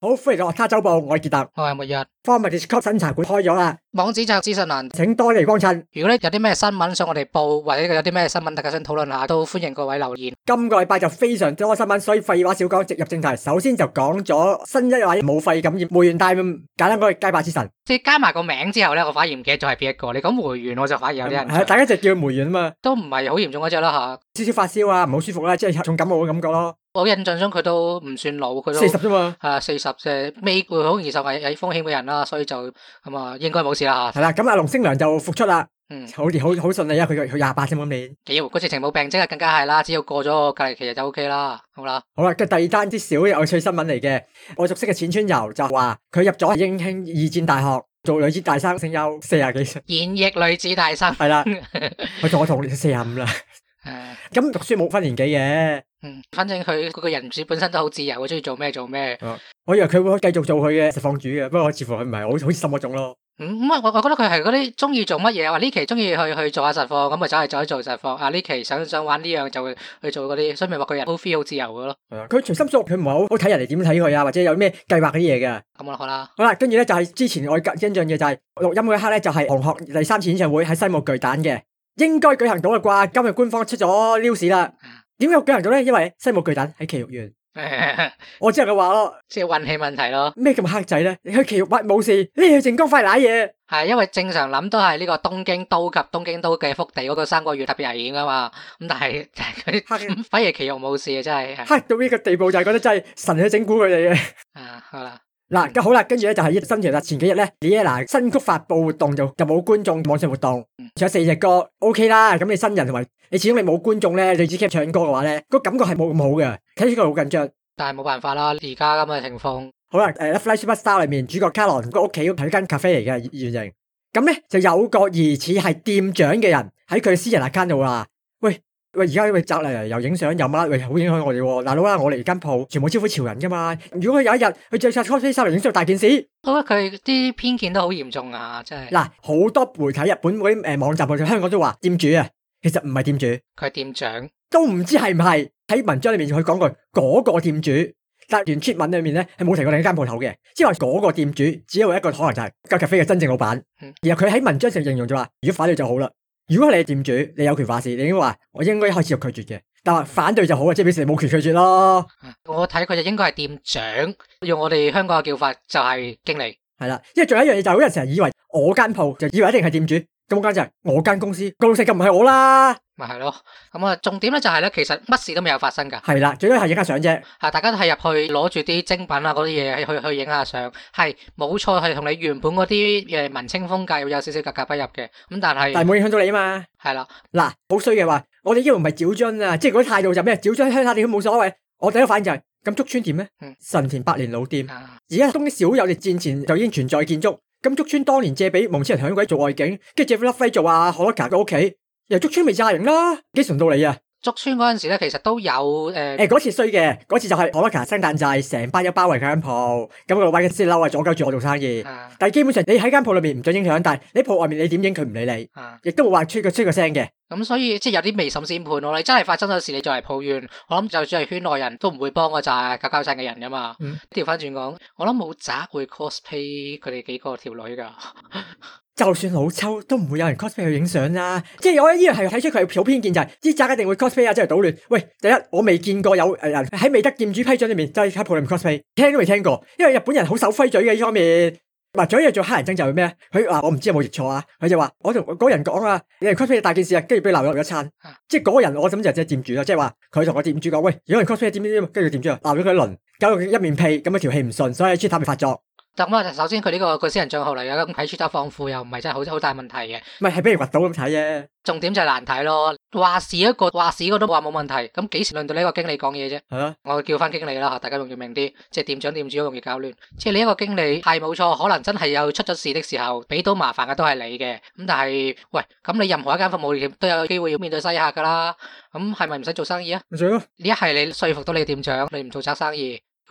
好，歡迎嚟我他周報，我係傑特， 我係末日。 Former Discord 新茶館開咗啦， 網址就資訊欄， 請多嚟光顧。 如果咧有啲咩新聞想我哋報，或者有啲咩新聞大家想討論下，都歡迎各位留言。 今個禮拜就非常多新聞，所以廢話少講，直入正題。首先就講咗新一位武肺感染梅元大，簡單講係街霸之神。 即係加埋個名之後咧，我反而唔記得咗係邊一個。你講梅元，我就反而有啲印象。 大家就叫梅元啊嘛， 都唔係好嚴重嗰隻啦吓， 少少發燒啊，唔好舒服啦，即係重感冒嘅感覺咯。 我印象中佢都唔算老，佢都 40啫嘛， 係40，即係未會好容易受危風險嘅人啦，所以就咁啊，應該冇事啦吓。 係啦，咁阿龍星良就復出啦，好順利啊，佢28啫嘛，今年。 屌，嗰隻情冇病徵啊，更加係啦，只要過咗個隔離期就 OK 啦，好啦。 好啦，跟第二單啲小有趣新聞嚟嘅，我熟悉嘅淺川由就話佢入咗英興二戰大學做女子大生，聲優40幾歲， 現役女子大生係啦，佢同我同年45啦。咁讀書冇分年紀嘅， 反正佢個人主本身都好自由，中意做咩做咩。 我以為佢會繼續做佢嘅實況主嘅，不過似乎佢唔係好似心嗰種咯。 我覺得佢係嗰啲中意做乜嘢，話呢期中意去做下實況，咁咪走去做實況。啊呢期想玩呢樣就會去做嗰啲，所以咪話佢人好 free 好自由嘅咯。佢隨心所欲，佢唔係好睇人哋點睇佢啊，或者有咩計劃嗰啲嘢嘅。 咁好啦。好啦，跟住咧就係之前我印象嘅就係錄音嗰一刻咧，就係紅學第3次演唱會喺西武巨蛋嘅。應該舉行到啦啩，今日官方出咗 news 啦。點解舉行到咧？因為西武巨蛋喺埼玉縣。我之後嘅話咯， 即係運氣問題咯。 咩咁黑仔咧？你去埼玉冇事，你去靜岡快瀨嘢。 係因為正常諗都係呢個東京都及東京都嘅福地嗰個3個月特別危險噶嘛。咁但係佢反而埼玉冇事啊，真係黑到呢個地步，就係覺得真係神去整蠱佢哋嘅。 好啦。 嗱，咁好啦，跟住咧就係新條啦。前幾日咧 Liella 新曲發佈活動就冇觀眾，網上活動，仲有4隻歌 OK 啦。咁你新人同埋你始終你冇觀眾咧，你只 keep 唱歌嘅話咧，個感覺係冇咁好嘅，睇出佢好緊張。 但係冇辦法啦，而家咁嘅情況。 好啦，《Fly Superstar》裏面主角卡羅個屋企係間咖啡嚟嘅原型，咁咧就有個疑似係店長嘅人喺佢私人 account 度話：喂，而家呢位宅嚟又影相又乜，喂，好影響我哋喎！大佬啦，我哋間鋪全部招呼潮人噶嘛，如果佢有一日佢着晒 cosplay 衫嚟影相，大件事。 我覺得佢啲偏見都好嚴重啊，真係。嗱， 好多媒體日本嗰啲網站去香港都話店主啊，其實唔係店主， 佢係店長，都唔知係唔係。喺文章裏面佢講過嗰個店主，但原貼文裏面咧係冇提過另一間鋪頭嘅，即係話嗰個店主只有一個可能就係間咖啡嘅真正老闆。然後佢喺文章上形容咗話：如果反對就好啦。如果你係店主，你有權話事，你應該話我應該一開始就拒絕嘅。但係反對就好啊，即係表示你冇權拒絕咯。 我睇佢就應該係店長，用我哋香港嘅叫法就係經理。係啦， 因為仲有一樣嘢就好多人成日以為我間鋪就以為一定係店主，咁間就係我間公司，個老細咁唔係我啦。 咪係咯，咁啊重點咧就係咧，其實乜事都未有發生噶。 係啦，最多係影下相啫。 大家都係入去攞住啲精品啊嗰啲嘢去影下相，係冇錯，係同你原本嗰啲文青風格有少少格格不入嘅。咁但係冇影響到你啊嘛。係啦，嗱，好衰嘅話，我哋呢度唔係沼津啊，即係嗰啲態度就咩？沼津鄉下店都冇所謂。我第一個反應就係咁竹村點咧？神田百年老店，而家東京少有，你戰前就已經存在建築。咁竹村當年借俾蒙千人響鬼做外景，跟住借俾粒輝做阿可樂卡嘅屋企。由竹村未炸型啦，幾順到你啊？竹村嗰陣時咧，其實都有嗰次衰嘅，嗰次就係可樂卡聖誕祭，成班一包圍佢間鋪，咁個老闆先嬲啊，阻鳩住我做生意。但係基本上你喺間鋪裏面唔准影響，但係你鋪外面你點影佢唔理你，亦都冇話出個聲嘅。咁所以即係有啲未審先判咯。你真係發生咗事，你再嚟抱怨，我諗就算係圈內人都唔會幫嗰紮搞搞震嘅人噶嘛。調翻轉講，我諗冇宅會 cosplay 佢哋幾個條女噶。 就算老抽都唔會有人 cosplay 去影相啦，即係我依樣係睇出佢有偏見，就係啲宅一定會 cosplay 啊，即係搗亂。喂，第一我未見過有人喺未得店主批准裏面就喺鋪裏面 cosplay， 聽都未聽過，因為日本人好守規矩嘅呢方面。嗱，仲有一樣做黑人憎就係咩？佢話我唔知有冇譯錯啊，佢就話我同嗰個人講啊，你係 cosplay 大件事啊，跟住俾鬧咗一餐。即係嗰個人我諗就係店主啦，即係話佢同個店主講，喂，有人 cosplay 點點點，跟住店主鬧咗佢一輪，搞到佢一面屁，咁啊條氣唔順，所以喺 Twitter 咪發作。咁啊，首先佢呢個私人賬號嚟嘅，咁喺 Twitter 放負又唔係真係好大問題嘅，唔係俾人掘到咁睇啫。重點就係難睇咯，話事一個話事個都話冇問題，咁幾時輪到呢個經理講嘢啫？係啊，我叫翻經理啦，大家容易明啲，即係店長店主好容易搞亂。即係你一個經理係冇錯，可能真係有出咗事的時候，俾到麻煩嘅都係你嘅。咁但係喂，咁你任何一間服務業都有機會要面對西客噶啦，咁係咪唔使做生意啊？咪做咯，呢一係你說服到你店長，你唔做宅生意。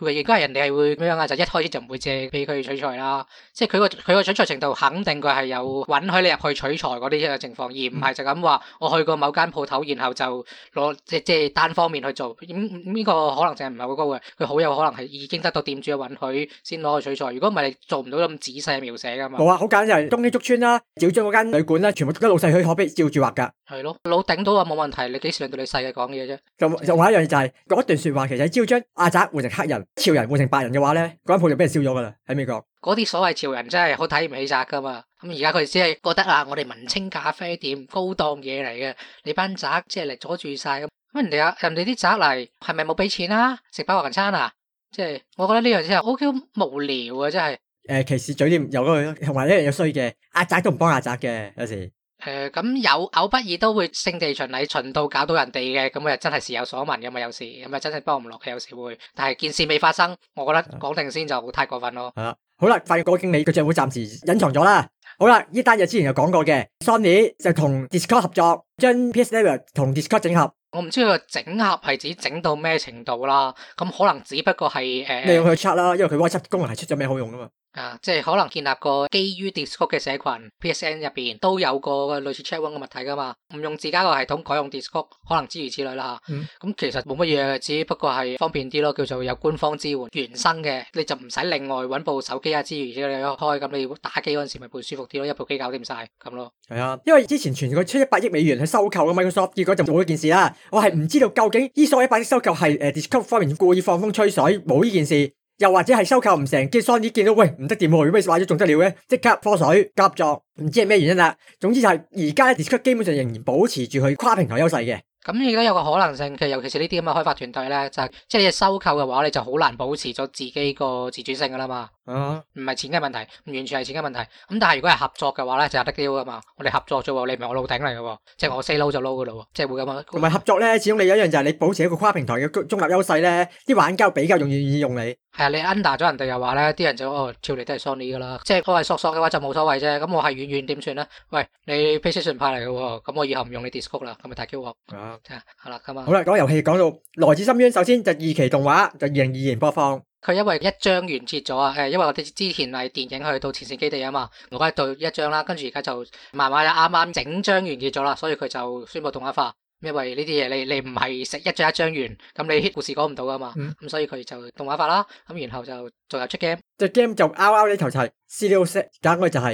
佢應該係人哋係會咁樣啊，就一開始就唔會借俾佢取材啦。即係佢個取材程度肯定佢係有允許你入去取材嗰啲嘅情況，而唔係就咁話我去過某間鋪頭，然後就攞即係單方面去做。呢個可能性係唔係好高嘅，佢好有可能係已經得到店主嘅允許先攞去取材。如果唔係，你做唔到咁仔細嘅描寫噶嘛。 冇啊，好簡單就係東京竹村啦，照將嗰間旅館啦，全部都老細許可俾照住畫噶。 係咯，老頂到啊冇問題，你幾時輪到你細嘅講嘢啫？ 就話一樣嘢就係嗰段說話，其實只要將阿宅換成黑人，潮人換成白人嘅話咧，嗰間鋪就俾人燒咗噶啦喺美國。 嗰啲所謂潮人真係好睇唔起宅噶嘛。咁而家佢只係覺得啊，我哋文青咖啡店高檔嘢嚟嘅，你班宅即係嚟阻住晒咁。咁人哋啲宅嚟係咪冇俾錢啊？食飽飯餐啊？即係我覺得呢樣真係好無聊啊！真係。 歧視嘴臉有嗰個，同埋一樣嘢衰嘅，阿宅都唔幫阿宅嘅有時。 咁有偶不爾都會聖地巡禮巡到搞到人哋嘅，咁啊真係時有所聞噶嘛，有時咁啊真係幫唔落嘅，有時會。但係件事未發生，我覺得講定先就太過分咯。 係啦，好啦，發現個經理個賬戶暫時隱藏咗啦。好啦，呢單嘢之前有講過嘅 ，Sony 就同 Discord 合作，將 PS Network 同 Discord 整合。 我唔知佢個整合係指整到咩程度啦，咁可能只不過係你用佢 chat 啦，因為佢 WhatsApp 功能係出咗咩好用噶嘛。 即係可能建立個基於 Discord 嘅社群 ，PSN 入邊都有個類似 chatroom 嘅物體噶嘛，唔用自家個系統改用 Discord，可能諸如此類啦吓。咁其實冇乜嘢，只不過係方便啲咯，叫做有官方支援原生嘅，你就唔使另外搵部手機啊之餘之類開，咁你打機嗰陣時咪會舒服啲咯，一部機搞掂晒咁咯。係啊，因為之前傳佢出100億美元去收購嘅 Microsoft，結果就做咗件事啦。我係唔知道究竟呢所100億收購係Discord 方面故意放風吹水，冇呢件事。又或者係收購唔成，跟住 Sony 見到喂唔得掂喎，如果買咗仲得了嘅，即刻科水夾作，唔知係咩原因啦。總之就係而家 Discord 基本上仍然保持住佢跨平台優勢嘅。 咁而家有個可能性嘅，尤其是呢啲咁嘅開發團隊咧，就係即係你收購嘅話，你就好難保持咗自己個自主性噶啦嘛。唔係錢嘅問題，唔完全係錢嘅問題。咁但係如果係合作嘅話咧，就有得丟噶嘛。我哋合作啫喎，你唔係我老頂嚟嘅喎，即係我 say low 就 low 噶咯喎，即係會咁樣。 同埋合作咧，始終你有一樣就係你保持一個跨平台嘅中立優勢咧，啲玩家比較容易用你。 係啊，你 under 咗人哋嘅話咧，啲人就跳嚟都係 Sony 噶啦，即係我係索嘅話就冇所謂啫。咁我係遠點算咧？喂，你 PlayStation 派嚟嘅喎，咁我以後唔用你 Discord 啦，咁咪大 Q 喎。係啦，咁啊。 好啦，講遊戲講到來自深淵，首先就2期動畫就2022年播放。 佢因為一章完結咗啊，因為我哋之前係電影去到前線基地啊嘛，我而家到一章啦，跟住而家就慢慢啱啱整章完結咗啦，所以佢就宣布動畫化。因為呢啲嘢你唔係食一章一章完，咁你故事講唔到噶嘛，咁所以佢就動畫化啦，咁然後就仲有出 game，隻 game 就 RR 呢頭就係 Serious， 揀嘅就係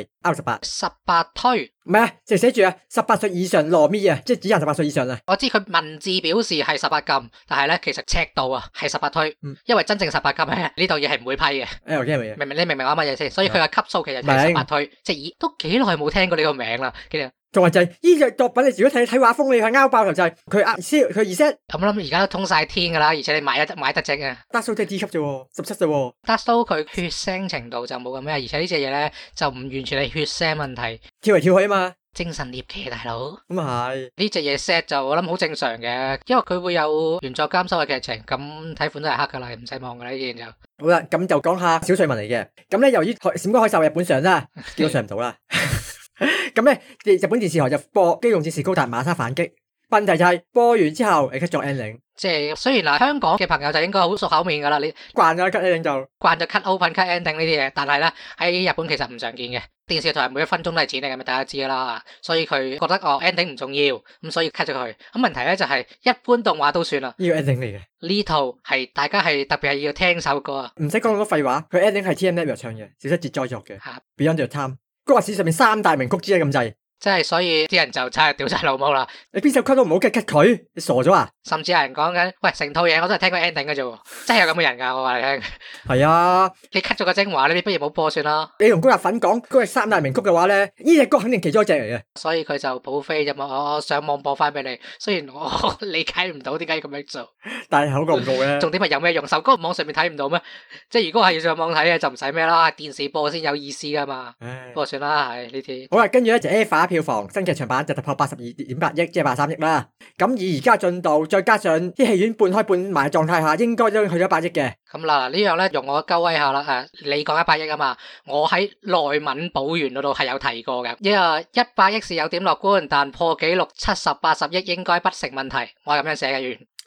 R18推， 唔係啊，就寫住啊18歲以上羅咪啊，即係只限18歲以上啊。 我知佢文字表示係18禁，但係咧其實尺度啊係18推，因為真正18禁咧呢度嘢係唔會批嘅。你明唔明我乜嘢先？所以佢嘅級數其實係18推，即係都幾耐冇聽過呢個名啦。 同埋就係呢隻作品，你如果睇畫風，你係拗爆頭就係佢佢 reset。 咁我諗而家都通晒天噶啦，而且你買得正啊。 Dark Souls 即係 D 級啫，17啫。 Dark Souls 佢血腥程度就冇咁咩，而且呢隻嘢咧就唔完全係血腥問題， 跳嚟跳去啊嘛。 精神獵奇大佬。 咁係呢隻嘢 set 就我諗好正常嘅，因為佢會有原作監修嘅劇情，咁睇款都係黑噶啦，唔使望噶啦呢件就。 好啦，咁就講下小碎文嚟嘅。咁咧由於閃光海獸日本上啦，結果上唔到啦。咁咧，日本電視台就播《機動戰士高達馬沙反擊》，問題就係播完之後你 cut 咗 ending， 即係雖然嗱香港嘅朋友就應該好熟口面噶啦，你慣咗 cut ending 就慣咗 cut open cut ending 呢啲嘢，但係咧喺日本其實唔常見嘅，電視台每1分鐘都係錢嚟嘅，咪大家知噶啦，所以佢覺得ending 唔重要，咁所以 cut 咗佢。咁問題咧就係一般動畫都算啦， 呢個 ending 嚟嘅， 呢套係大家係特別係要聽首歌啊， 唔使講咁多廢話，佢 ending 係 TM Network 唱嘅，小室哲哉作嘅，Beyond Your Time。歌話史上面3大名曲之一咁滯， 即係所以啲人就真係屌晒老母啦！ 你邊首歌都唔好 cut 佢，你傻咗啊？ 甚至有人講緊，喂，成套嘢我都係聽過 ending 嘅啫，真係有咁嘅人噶，我話你聽。 係啊， 你 cut 咗個精華，你不如冇播算啦。 你同高達粉講嗰係3大名曲嘅話咧，呢隻歌肯定其中一隻嚟嘅。 所以佢就補飛啫嘛，我上網播翻俾你。雖然我理解唔到點解要咁樣做， 但係好過唔過嘅。 重點係有咩用？首歌網上面睇唔到咩？即係如果係要上網睇嘅，就唔使咩啦，電視播先有意思噶嘛。不過算啦，係呢啲。 好啦，跟住咧就 EVA 票房新劇場版就突破82.8億，即係83億啦。咁以而家進度，再加上啲戲院半開半賣狀態下，應該都去咗100億嘅。 咁嗱，呢樣咧用我鳩威下啦。你講100億啊嘛，我喺內文補完嗰度係有提過嘅。100億是有點樂觀，但破紀錄70-80億應該不成問題。我係咁樣寫嘅完。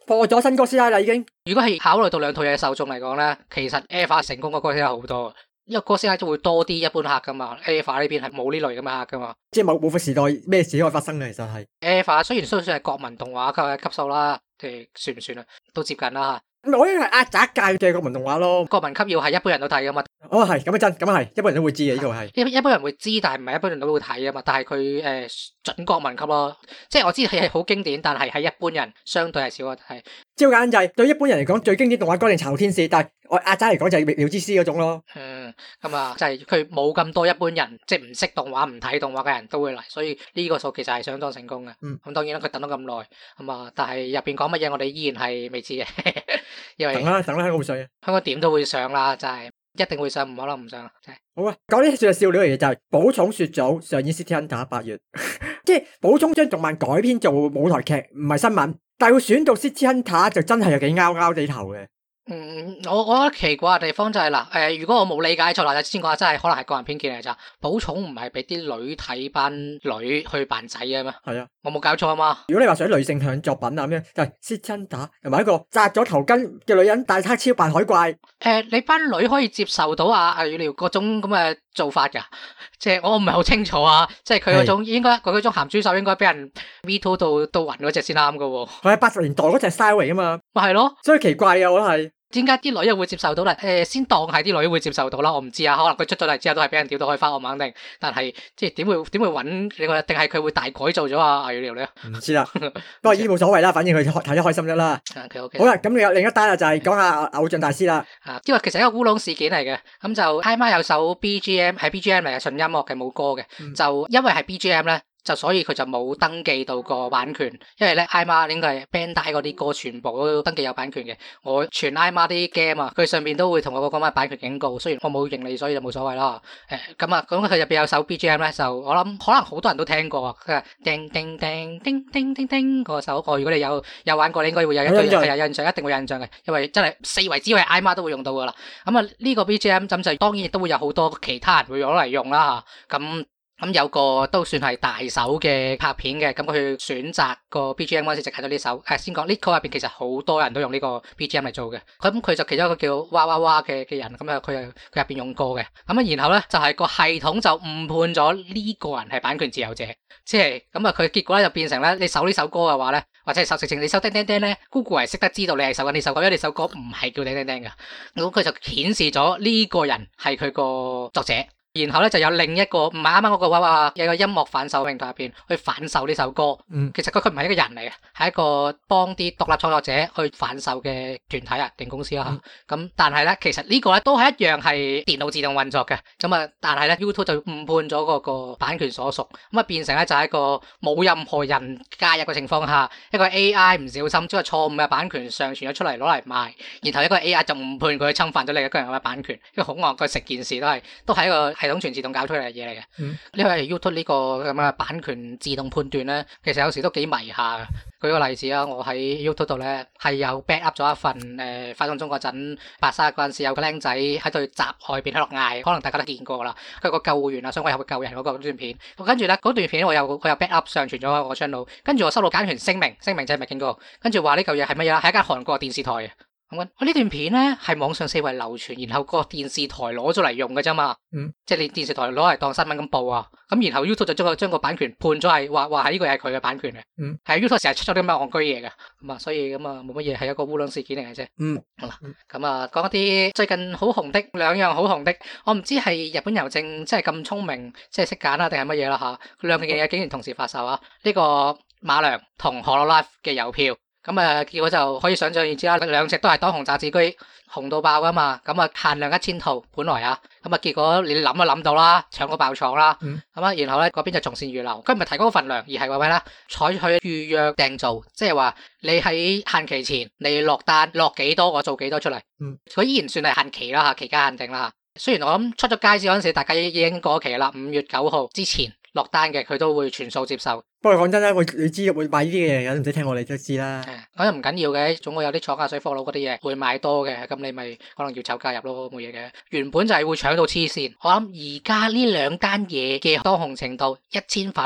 破咗新哥斯拉啦已經。 如果係考慮到兩套嘢嘅受眾嚟講咧，其實 EVA 成功過哥斯拉好多。因為哥斯拉都會多啲一般客噶嘛 ，EVA 呢邊係冇呢類咁嘅客噶嘛。 即係冇復時代咩事可以發生嘅，其實係。 EVA 雖然都算係國民動畫嘅級數啦，算唔算啊？都接近啦咁我呢個係壓宅界嘅國民動畫咯。 國民級要係一般人都睇噶嘛。 哦係，咁啊真，咁啊係，一般人都會知嘅呢個係。 一般人會知，但係唔係一般人都會睇啊嘛。但係佢準國民級咯，即係我知係好經典，但係喺一般人相對係少睇。 即係好簡單就係對一般人嚟講最經典動畫當然殘酷天使，但係我壓仔嚟講就係妙之師嗰種咯。 咁啊，就係佢冇咁多一般人即係唔識動畫、唔睇動畫嘅人都會嚟，所以呢個數其實係相當成功嘅。咁當然啦，佢等咗咁耐，咁啊，但係入邊講乜嘢我哋依然係未知嘅，因為等啦，香港會上嘅，香港點都會上啦，就係一定會上，唔可能唔上。真係好啊，講啲算係笑料嘅嘢就係寶塚雪組上演 City Hunter 8月，即係寶塚將動漫改編做舞台劇，唔係新聞，但係會選到 City Hunter 就真係有幾拗拗地頭嘅。 我覺得奇怪嘅地方就係嗱，如果我冇理解錯啦，就先講真係可能係個人偏見嚟咋。寶塚唔係俾啲女睇班女去扮仔嘅咩？係啊，我冇搞錯啊嘛。如果你話想女性向作品啊咁樣，就係 City Hunter同埋一個紮咗頭巾嘅女人戴黑超扮海怪。你班女可以接受到阿羽鳥嗰種咁嘅做法噶？即係我唔係好清楚啊。即係佢嗰種應該佢嗰種鹹豬手應該俾人 veto 到暈嗰隻先啱噶喎。佢係80年代嗰隻 style 嚟噶嘛？咪係咯，所以奇怪啊，我覺得係。點解啲女又會接受到咧？先當係啲女會接受到啦，我唔知啊。可能佢出咗嚟之後都係俾人屌到開花，我唔肯定。但係即係點會揾你個？定係佢會大改造咗啊？羽鳥咧？唔知啦。不過依啲冇所謂啦，反正佢睇得開心得啦。OK。好啦，咁你有另一單啦，就係講下偶像大師啦。因為其實一個烏龍事件嚟嘅。咁就 IMA 有首 BGM 係 BGM 嚟嘅，純音樂嘅冇歌嘅。就因為係 BGM 咧。就所以佢就冇登記到個版權，因為咧 IMA 應該係 Bandai 嗰啲歌全部都登記有版權嘅。我全 IMA 啲 game 啊，佢上面都會同我講翻版權警告。雖然我冇認你，所以就冇所謂啦。咁佢入邊有首 BGM 咧，就我諗可能好多人都聽過啊。佢係叮叮叮叮叮叮叮嗰首歌，如果你有玩過，你應該會有印象，一定會有印象嘅，因為真係四圍只要係 IMA 都會用到噶啦。咁啊呢個 BGM 咁就當然亦都會有好多其他人會攞嚟用啦嚇。咁有個都算係大手嘅拍片嘅，咁佢選擇個 BGM 嗰陣時就揀咗呢首。先講呢個入邊其實好多人都用呢個 BGM 嚟做嘅。咁佢就其中一個叫哇哇哇嘅人，咁啊佢入邊用過嘅。咁然後咧就係個系統就誤判咗呢個人係版權持有者，即係咁啊佢結果咧就變成咧你搜呢首歌嘅話咧，或者係直情你搜叮叮叮咧 ，Google 係識得知道你係搜緊呢首歌，因為你首歌唔係叫叮叮叮嘅。咁佢就顯示咗呢個人係佢個作者。然後咧就有另一個唔係啱啱嗰個話有個音樂販售平台入邊去販售呢首歌。其實佢唔係一個人嚟嘅，係一個幫啲獨立創作者去販售嘅團體定公司啦。咁但係咧其實呢個咧都係一樣係電腦自動運作嘅。咁啊但係咧 YouTube 就誤判咗嗰個版權所屬，咁啊變成咧就係一個冇任何人介入嘅情況下，一個 AI 唔小心將個錯誤嘅版權上傳咗出嚟攞嚟賣，然後一個 AI 就誤判佢侵犯咗你一個人嘅版權，因為好惡佢成件事都係一個系統全自動搞出嚟嘅嘢嚟嘅。呢個係 YouTube 呢個咁嘅版權自動判斷咧，其實有時都幾迷下嘅。舉個例子啊，我喺 YouTube 度咧係有 back up 咗一份發送中嗰陣白沙嗰陣時有個僆仔喺對閘外邊喺度嗌，可能大家都見過啦。佢個救護員啊，想我入去救人嗰個段片。跟住咧嗰段片我有 back up 上傳咗喺我 channel， 跟住我收到版權聲明就係未見過，跟住話呢嚿嘢係乜嘢啦？係一間韓國電視台嘅。我呢段片咧係網上四圍流傳，然後個電視台攞咗嚟用嘅啫嘛。即係你電視台攞嚟當新聞咁報啊。咁然後 YouTube 就將個版權判咗係話係呢個係佢嘅版權嘅。係 YouTube 成日出咗啲咁嘅戇居嘢嘅。咁啊，所以咁啊冇乜嘢，係一個烏龍事件嚟嘅啫。好啦，咁啊講一啲最近好紅的兩樣好紅的，我唔知係日本郵政即係咁聰明，即係識揀啊定係乜嘢啦吓。佢兩件嘢竟然同時發售啊！呢個馬良同 Hololive 嘅郵票。咁結果就可以想象而知啦，兩隻都係當紅炸子雞，紅到爆噶嘛。咁限量1000套本來啊，咁結果你諗都諗到啦，搶到爆廠啦。然後咧嗰邊就從善如流，佢唔係提高份量，而係話咩咧？採取預約訂造，即係話你喺限期前你落單落幾多，我做幾多出嚟。佢依然算係限期啦吓，期間限定啦吓。雖然我諗出咗街市嗰陣時，大家已經過期啦，5月9號之前落單嘅佢都會全數接受。不過講真啦，你知會買呢啲嘅人唔使聽我哋都知啦。咁又唔緊要嘅，總會有啲廠家水貨佬嗰啲嘢會買多嘅，咁你咪可能要湊加入咯，冇嘢嘅。原本就係會搶到黐線，我諗而家呢兩單嘢嘅當紅程度1000粉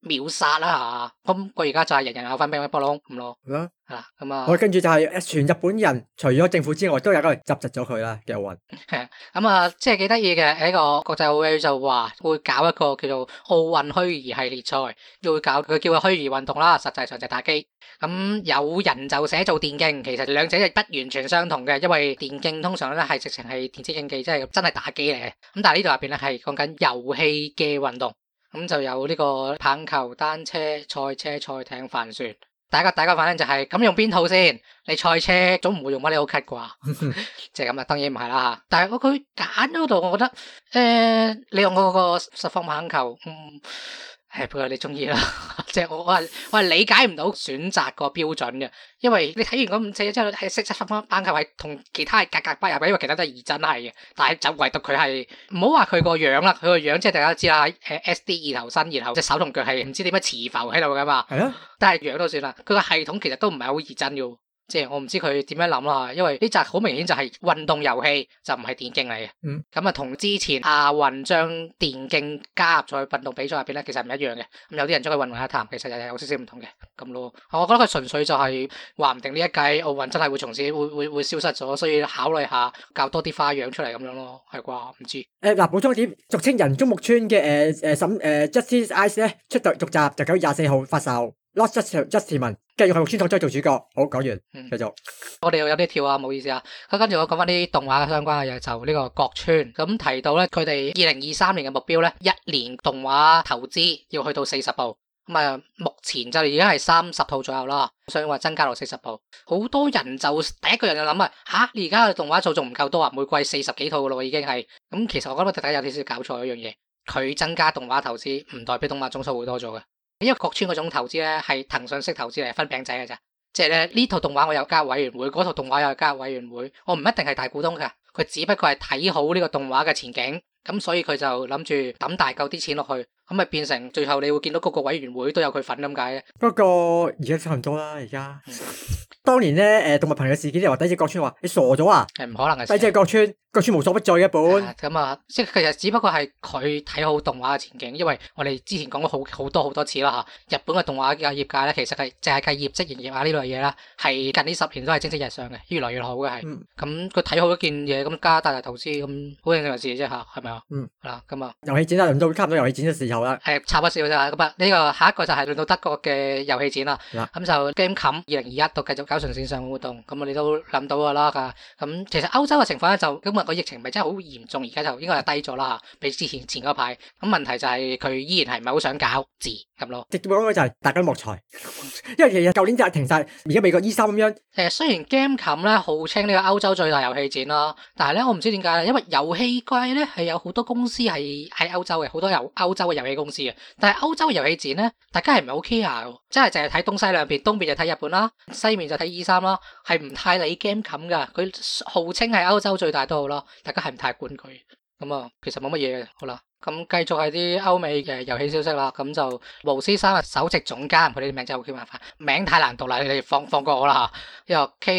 秒殺啦嚇。咁佢而家就係人人有份乒乓波窿咁咯。 係咯。 係啦，咁啊， 我跟住就係全日本人除咗政府之外，都有一個人執咗佢啦嘅奧運。 係咁啊，即係幾得意嘅。喺個國際奧委就話會搞一個叫做奧運虛擬系列賽，會搞佢叫佢虛擬運動啦，實際上就打機。咁有人就寫做電競，其實兩者係不完全相同嘅，因為電競通常咧係直情係電子競技，即係真係打機嚟嘅。咁但係呢度入邊咧係講緊遊戲嘅運動，咁就有呢個棒球、單車、賽車、賽艇、帆船。第一個反應就係咁用邊套先？你賽車總唔會用馬里奧 cut 啩？即係咁啊，當然唔係啦吓。但係佢揀嗰度，我覺得你用嗰個實況棒球，不過你中意啦。即係我係理解唔到選擇個標準嘅，因為你睇完嗰5隻之後，係識實況棒球係同其他係格格不入嘅，因為其他都係擬真係嘅。但係就唯獨佢係唔好話佢個樣啦，佢個樣即係大家都知啦，SD 二頭身，然後隻手同腳係唔知點樣磁浮喺度噶嘛。係啊，但係樣都算啦，佢個系統其實都唔係好擬真嘅。即係我唔知佢點樣諗啦，因為呢集好明顯就係運動遊戲，就唔係電競嚟嘅。咁啊，同之前亞運將電競加入咗去運動比賽入邊咧，其實唔一樣嘅。咁有啲人將佢混為一談，其實又有少少唔同嘅咁咯。我覺得佢純粹就係話唔定呢一屆奧運真係會從此會消失咗，所以考慮下教多啲花樣出嚟咁樣咯，係啩？唔知。嗱， 補充一點，俗稱人中木村嘅Justice Ice 咧出續集就9月24號發售。Lost Justice 繼續係木村拓哉做主角。好，講完，繼續。 我哋有啲跳啊，唔好意思啊。咁跟住我講翻啲動畫相關嘅嘢，就呢個角川咁提到咧，佢哋2023年嘅目標咧，一年動畫投資要去到40部。咁啊，目前就而家係30套左右啦，所以話增加到40部。好多人就第一個人就諗啊，你而家嘅動畫數仲唔夠多啊？每季40幾套噶咯，已經係咁。其實我覺得大家有啲少搞錯一樣嘢，佢增加動畫投資唔代表動畫總數會多咗嘅。因為角川嗰種投資咧係騰訊式投資嚟，分餅仔嘅咋，即係咧呢套動畫我有加入委員會，嗰套動畫有加入委員會，我唔一定係大股東噶，佢只不過係睇好呢個動畫嘅前景，咁所以佢就諗住抌大嚿啲錢落去，咁咪變成最後你會見到嗰個委員會都有佢份咁解嘅。 不過而家差唔多啦，而家。當年咧，動物朋友事件就話抵制角川，話你傻咗啊？ 係唔可能嘅事。 抵制角川無所不在嘅一本。 咁啊，即係其實只不過係佢睇好動畫嘅前景，因為我哋之前講過好多次啦吓。日本嘅動畫嘅業界咧，其實係淨係計業績營業額呢類嘢啦，係近呢10年都係蒸蒸日上嘅，越來越好嘅係。咁佢睇好一件嘢，咁加大投資，咁好正常事啫吓，係咪啊？嗱，咁啊， 遊戲展啦，輪到差唔多遊戲展嘅時候啦。 係插一笑啫。咁啊，呢個下一個就係輪到德國嘅遊戲展啦。咁就 Gamescom 2021度繼續搞純線上活動，咁我哋都諗到噶啦。咁其實歐洲嘅情況咧，就咁啊個疫情咪真係好嚴重，而家就應該係低咗啦吓，比之前嗰排。咁問題就係佢依然係唔係好想搞字咁咯。 直接講就係大家都莫才，因為其實舊年就係停晒，而家美國 E3咁樣。 雖然 Gamescom 咧號稱呢個歐洲最大遊戲展啦，但係咧我唔知點解咧，因為遊戲界咧係有好多公司係喺歐洲嘅，好多歐洲嘅遊戲公司嘅，但係歐洲嘅遊戲展咧，大家係唔係好 care 嘅，即係淨係睇東西兩邊，東邊就睇日本啦，西面就睇 E3啦，係唔太理 Gamescom 噶，佢號稱係歐洲最大都好啦，大家係唔太管佢，咁啊其實冇乜嘢嘅，好啦，咁繼續係啲歐美嘅遊戲消息啦，咁就巫師三嘅首席總監，佢哋啲名真係好叫麻煩，名太難讀啦，你哋放過我啦吓，呢個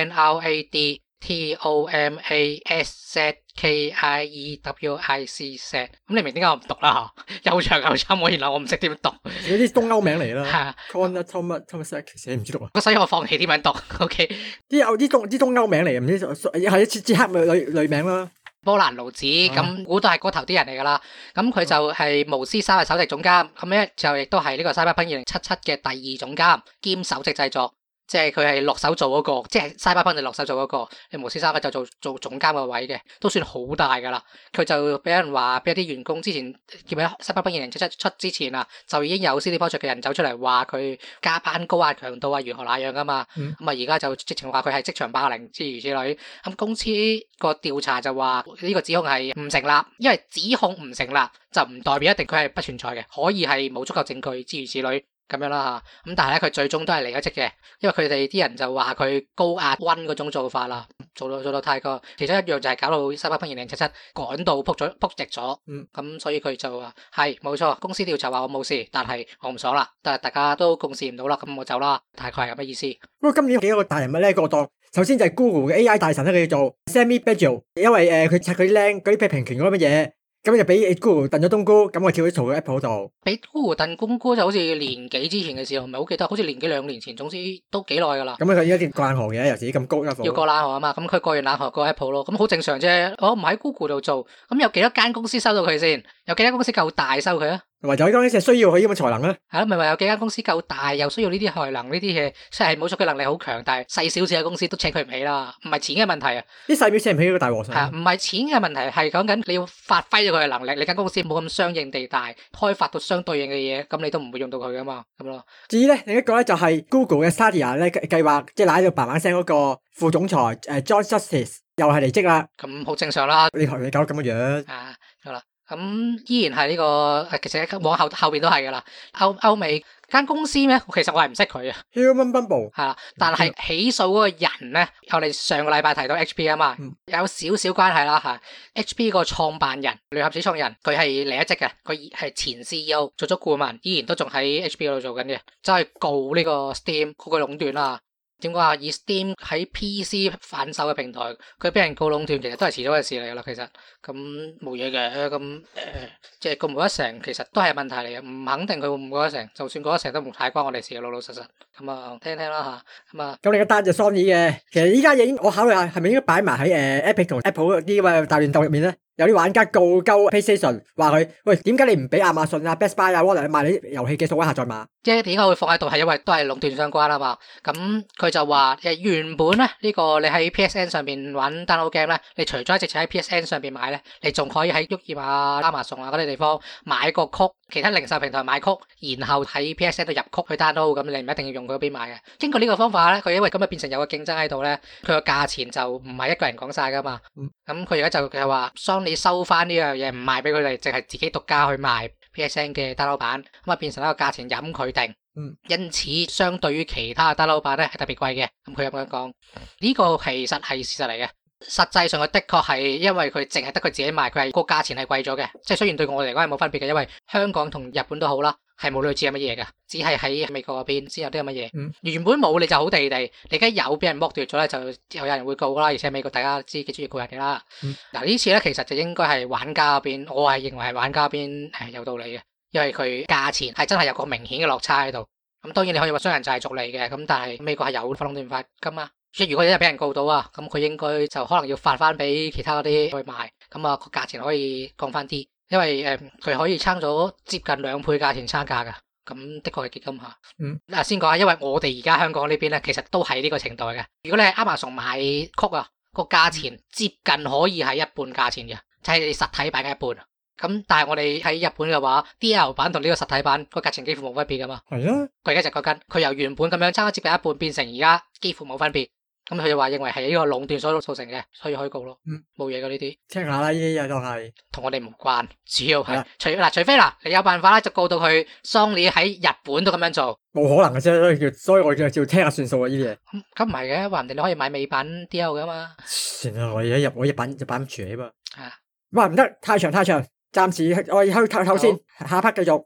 Konrad Tomasek，咁你明點解我唔讀啦吓？又長又深，然後我唔識點讀， 嗰啲東歐名嚟啦。Konrad Tomasek 其實唔知讀啊， 所以我放棄點樣讀。OK， 啲東歐名嚟，唔知係捷克女名啦。 波蘭奴子咁估都係嗰頭啲人嚟噶啦，咁佢就係巫師三嘅首席總監，咁咧就亦都係呢個 Cyberpunk 2077嘅第2總監兼首席製作。即係佢係落手做嗰個，即係 Cyberpunk 就落手做嗰個，你巫師三就做總監個位嘅，都算好大噶啦。佢就俾人話，俾一啲員工之前叫咩 Cyberpunk 2077出之前啊，就已經有 CD Projekt 嘅人走出嚟話佢加班高壓強度啊，如何那樣噶嘛。咁啊而家就直情話佢係職場霸凌之如此類。咁公司個調查就話呢個指控係唔成立，因為指控唔成立就唔代表一定佢係不存在嘅，可以係冇足夠證據之如此類。咁樣啦吓，咁但係咧佢最終都係離咗職嘅，因為佢哋啲人就話佢高壓溫嗰種做法啦，做到太過，其中一樣就係搞到Cyberpunk 2077趕到撲直咗，咁所以佢就話係冇錯，公司調查話我冇事，但係我唔爽啦，但係大家都共事唔到啦，咁我走啦，大概係咁嘅意思。 不過今年幾個大人物咧過檔，首先就係 Google 嘅 AI 大神咧，佢叫做 Sammy Bagel，因為佢擦佢靚嗰啲平權嗰啲乜嘢。 咁就俾 Google 燉咗冬菇，咁我跳咗槽去 Apple 度。 俾 Google 燉冬菇就好似年幾之前嘅事，我唔係好記得，好似年幾兩年前，總之都幾耐噶啦。 咁佢而家過冷河嘅，由自己咁高一步。 要過冷河啊嘛，咁佢過完冷河過 Apple 咯，咁好正常啫。我唔喺 Google 度做，咁有幾多間公司收到佢先？有幾間公司夠大收佢啊？ 或者當呢隻需要佢呢咁嘅才能咧？ 係咯，咪話有幾間公司夠大，又需要呢啲才能呢啲嘢，雖然係冇錯佢能力好強，但係細小隻嘅公司都請佢唔起啦，唔係錢嘅問題啊。 啲細表請唔起個大和尚。 係啊，唔係錢嘅問題，係講緊你要發揮咗佢嘅能力，你間公司冇咁相應地大，開發到相對應嘅嘢，咁你都唔會用到佢噶嘛，咁咯。 至於咧，另一個咧就係 Google 嘅 Stadia 咧計劃，即係賴到嘭嘭聲嗰個副總裁John Justice 又係離職啦。 咁好正常啦。 你學你搞咁嘅樣。 啊，好啦。咁依然係呢個，其實往後邊都係噶啦。歐美間公司咧，其實我係唔識佢啊。 Human Bumble 係啦，但係起訴嗰個人咧，我哋上個禮拜提到 HP 啊嘛，有少少關係啦吓。HP 個創辦人、聯合始創人，佢係離咗職嘅，佢係前 CEO，做咗顧問，依然都仲喺 HP 嗰度做緊嘅，就係告呢個 Steam 嗰個壟斷啦。點講啊？以 Steam 喺 PC 販售嘅平台，佢俾人告壟斷，其實都係遲早嘅事嚟噶啦。其實咁冇嘢嘅，咁即係告唔告得成，其實都係問題嚟嘅。唔肯定佢會唔告得成，就算告得成都唔太關我哋事嘅，老老實實。咁啊，聽聽啦吓。咁啊， 咁另一單就 Sony 嘅，其實依家嘢我考慮下，係咪應該擺埋喺Epic 同 Apple 啲咁嘅大亂鬥入面咧？有啲玩家告鳩 PlayStation，話佢喂，點解你唔俾亞馬遜啊、Best Buy 啊、Warner 賣你啲遊戲嘅數位下載碼？ 即係點解會放喺度？係因為都係壟斷相關啊嘛。咁佢就話原本咧呢個你喺 PSN 上邊玩 download game 咧，你除咗直接喺 PSN 上邊買咧，你仲可以喺沃頁啊、亞馬遜啊嗰啲地方買個曲，其他零售平台買曲，然後喺 PSN 度入曲去 download，咁你唔一定要用佢嗰邊買嘅。經過呢個方法咧，佢因為咁啊變成有個競爭喺度咧，佢個價錢就唔係一個人講晒噶嘛。咁佢而家就係話你收翻呢樣嘢唔賣俾佢哋，淨係自己獨家去賣 PSN 嘅 download 版，咁啊變成一個價錢任佢定。因此相對於其他嘅 download 版咧係特別貴嘅。咁佢咁樣講，呢個其實係事實嚟嘅。實際上佢的確係因為佢淨係得佢自己賣，佢係個價錢係貴咗嘅。即係雖然對我哋嚟講係冇分別嘅，因為香港同日本都好啦，係冇類似咁嘅嘢嘅，只係喺美國嗰邊先有啲咁嘅嘢。原本冇你就好地地，你而家有俾人剝奪咗咧，就有人會告啦。而且美國大家知幾中意告人嘅啦。嗱呢次咧其實就應該係玩家嗰邊，我係認為係玩家嗰邊係有道理嘅，因為佢價錢係真係有個明顯嘅落差喺度。咁當然你可以話商人就係逐利嘅，咁但係美國係有反壟斷法噶嘛。即係如果一日俾人告到啊，咁佢應該就可能要發翻俾其他嗰啲去賣，咁啊個價錢可以降翻啲，因為佢可以差咗接近2倍價錢差價噶，咁的確係幾金下。嗱先講下，因為我哋而家香港呢邊咧，其實都係呢個程度嘅。如果你喺 Amazon 買曲啊，個價錢接近可以係一半價錢嘅，就係你實體版嘅一半。咁但係我哋喺日本嘅話 ，DL 版同呢個實體版個價錢幾乎冇分別噶嘛。係啊，佢而家就講緊，佢由原本咁樣差咗接近一半，變成而家幾乎冇分別。咁佢就話認為係呢個壟斷所造成嘅，所以可以告咯。冇嘢噶呢啲， 聽下啦，呢啲嘢都係同我哋唔關，主要係除非你有辦法啦，就告到佢 Sony 喺日本都咁樣做， 冇可能嘅啫，所以我就聽下算數啊呢啲嘢。 咁唔係嘅，話唔定你可以買美版 DL 噶嘛。 算啦，我而家入我一版存起嘛。哇唔得，太長，暫時我去唞唞先，下 part 繼續。